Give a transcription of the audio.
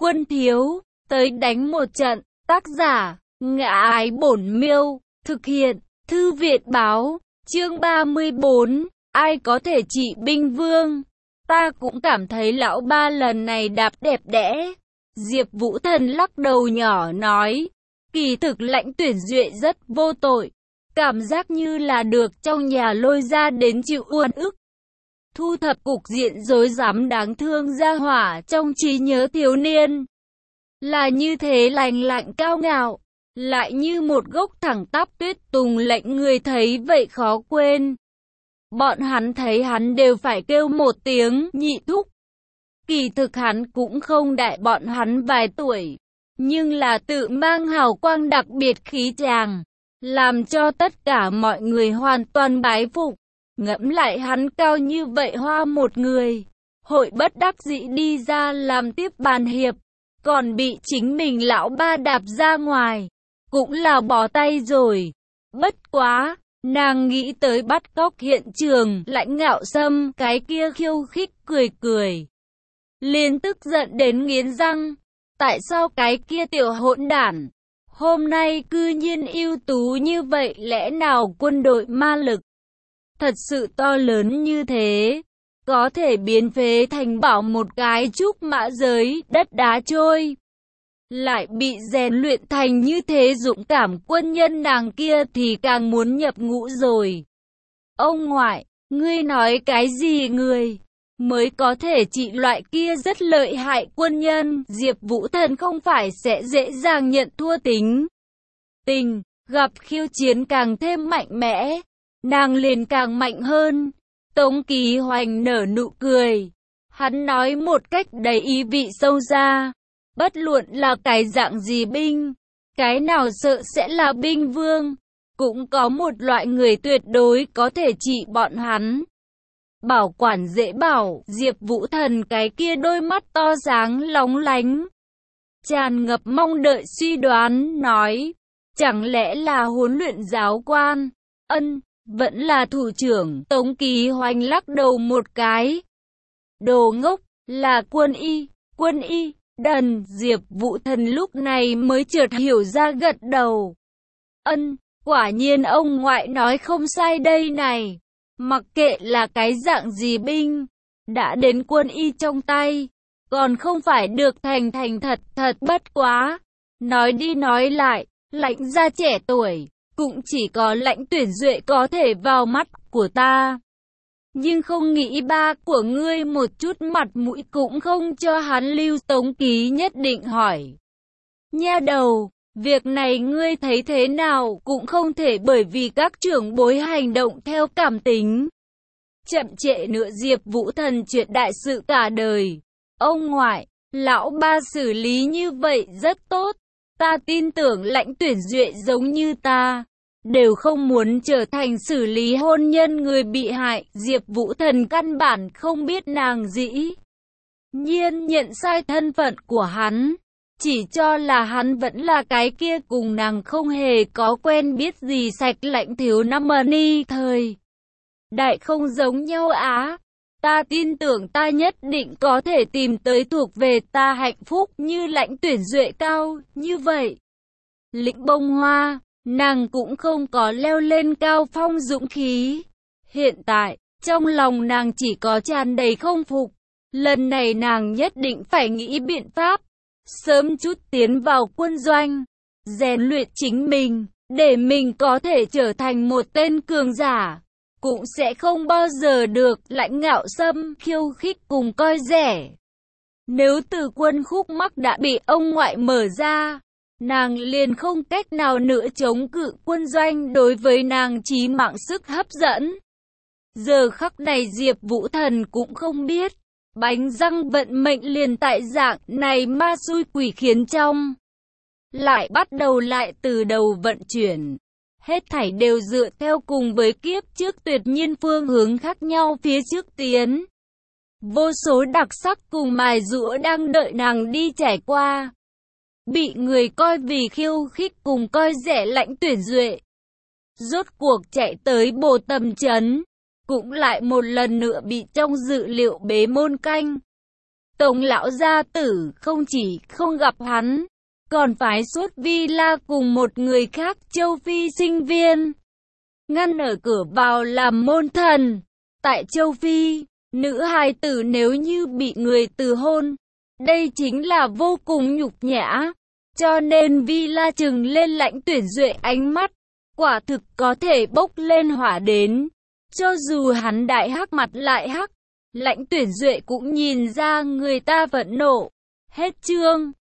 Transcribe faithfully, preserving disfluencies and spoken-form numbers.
Quân thiếu, tới đánh một trận. Tác giả, Ngã Ái Bổn Miêu. Thực hiện, Thư Viện Báo. Chương ba mươi bốn. Ai có thể trị binh vương? Ta cũng cảm thấy lão ba lần này đạp đẹp đẽ. Diệp Vũ Thần lắc đầu nhỏ nói. Kỳ thực Lãnh Tuyển Duệ rất vô tội. Cảm giác như là được trong nhà lôi ra đến chịu uất ức. Thu thập cục diện rối rắm đáng thương ra hỏa trong trí nhớ thiếu niên. Là như thế lành lạnh cao ngạo, lại như một gốc thẳng tắp tuyết tùng lệnh người thấy vậy khó quên. Bọn hắn thấy hắn đều phải kêu một tiếng nhị thúc. Kỳ thực hắn cũng không đại bọn hắn vài tuổi, nhưng là tự mang hào quang đặc biệt khí tràng, làm cho tất cả mọi người hoàn toàn bái phục. Ngẫm lại hắn cao như vậy hoa một người, hội bất đắc dĩ đi ra làm tiếp bàn hiệp, còn bị chính mình lão ba đạp ra ngoài, cũng là bỏ tay rồi. Bất quá, nàng nghĩ tới bắt cóc hiện trường, Lãnh Ngạo Sâm cái kia khiêu khích cười cười, liền tức giận đến nghiến răng. Tại sao cái kia tiểu hỗn đản hôm nay cư nhiên ưu tú như vậy, lẽ nào quân đội ma lực thật sự to lớn như thế, có thể biến phế thành bảo một cái trúc mã giới, đất đá trôi, lại bị rèn luyện thành như thế dũng cảm quân nhân, nàng kia thì càng muốn nhập ngũ rồi. Ông ngoại, ngươi nói cái gì người mới có thể trị loại kia rất lợi hại quân nhân? Diệp Vũ Thần không phải sẽ dễ dàng nhận thua tính tình, gặp khiêu chiến càng thêm mạnh mẽ, nàng liền càng mạnh hơn. Tống Ký Hoành nở nụ cười, hắn nói một cách đầy ý vị sâu xa, bất luận là cái dạng gì binh, cái nào sợ sẽ là binh vương, cũng có một loại người tuyệt đối có thể trị bọn hắn. Bảo quản dễ bảo. Diệp Vũ Thần cái kia đôi mắt to sáng lóng lánh, tràn ngập mong đợi suy đoán, nói, chẳng lẽ là huấn luyện giáo quan? Ân, vẫn là thủ trưởng. Tống Ký Hoành lắc đầu một cái, đồ ngốc, là quân y. Quân y? Đần. Diệp Vũ Thần lúc này mới chợt hiểu ra, gật đầu. Ân, quả nhiên ông ngoại nói không sai đây này. Mặc kệ là cái dạng gì binh, đã đến quân y trong tay, còn không phải được thành thành thật thật. Bất quá, nói đi nói lại, Lãnh gia trẻ tuổi, cũng chỉ có Lãnh Tuyển Duệ có thể vào mắt của ta. Nhưng không nghĩ ba của ngươi một chút mặt mũi cũng không cho hắn lưu. Tống Ký nhất định hỏi. Nha đầu, việc này ngươi thấy thế nào? Cũng không thể bởi vì các trưởng bối hành động theo cảm tính, chậm trễ nữa Diệp Vũ Thần chuyện đại sự cả đời. Ông ngoại, lão ba xử lý như vậy rất tốt. Ta tin tưởng Lãnh Tuyển Duệ giống như ta, đều không muốn trở thành xử lý hôn nhân người bị hại. Diệp Vũ Thần căn bản không biết nàng dĩ nhiên nhận sai thân phận của hắn, chỉ cho là hắn vẫn là cái kia cùng nàng không hề có quen biết gì sạch Lãnh thiếu năm ni thời đại không giống nhau á. Ta tin tưởng ta nhất định có thể tìm tới thuộc về ta hạnh phúc như Lãnh Tuyển Duệ cao như vậy. Lĩnh Bông Hoa, nàng cũng không có leo lên cao phong dũng khí. Hiện tại, trong lòng nàng chỉ có tràn đầy không phục. Lần này nàng nhất định phải nghĩ biện pháp, sớm chút tiến vào quân doanh, rèn luyện chính mình, để mình có thể trở thành một tên cường giả, cũng sẽ không bao giờ được Lãnh Ngạo Sâm khiêu khích cùng coi rẻ. Nếu từ quân khúc mắc đã bị ông ngoại mở ra, nàng liền không cách nào nữa chống cự quân doanh đối với nàng chí mạng sức hấp dẫn. Giờ khắc này Diệp Vũ Thần cũng không biết, bánh răng vận mệnh liền tại dạng này ma xui quỷ khiến trong, lại bắt đầu lại từ đầu vận chuyển. Hết thảy đều dựa theo cùng với kiếp trước tuyệt nhiên phương hướng khác nhau phía trước tiến. Vô số đặc sắc cùng mài giũa đang đợi nàng đi trải qua. Bị người coi vì khiêu khích cùng coi rẻ Lãnh Tuyển Duệ, rốt cuộc chạy tới Bồ Tầm Trấn, cũng lại một lần nữa bị trong dự liệu bế môn canh. Tống lão gia tử không chỉ không gặp hắn, còn phái suốt Vi La cùng một người khác châu Phi sinh viên, ngăn ở cửa vào làm môn thần. Tại châu Phi, nữ hài tử nếu như bị người từ hôn, đây chính là vô cùng nhục nhã. Cho nên Vi La trừng lên Lãnh Tuyển Duệ ánh mắt, quả thực có thể bốc lên hỏa đến. Cho dù hắn đại hắc mặt lại hắc, Lãnh Tuyển Duệ cũng nhìn ra người ta vẫn nộ. Hết chương.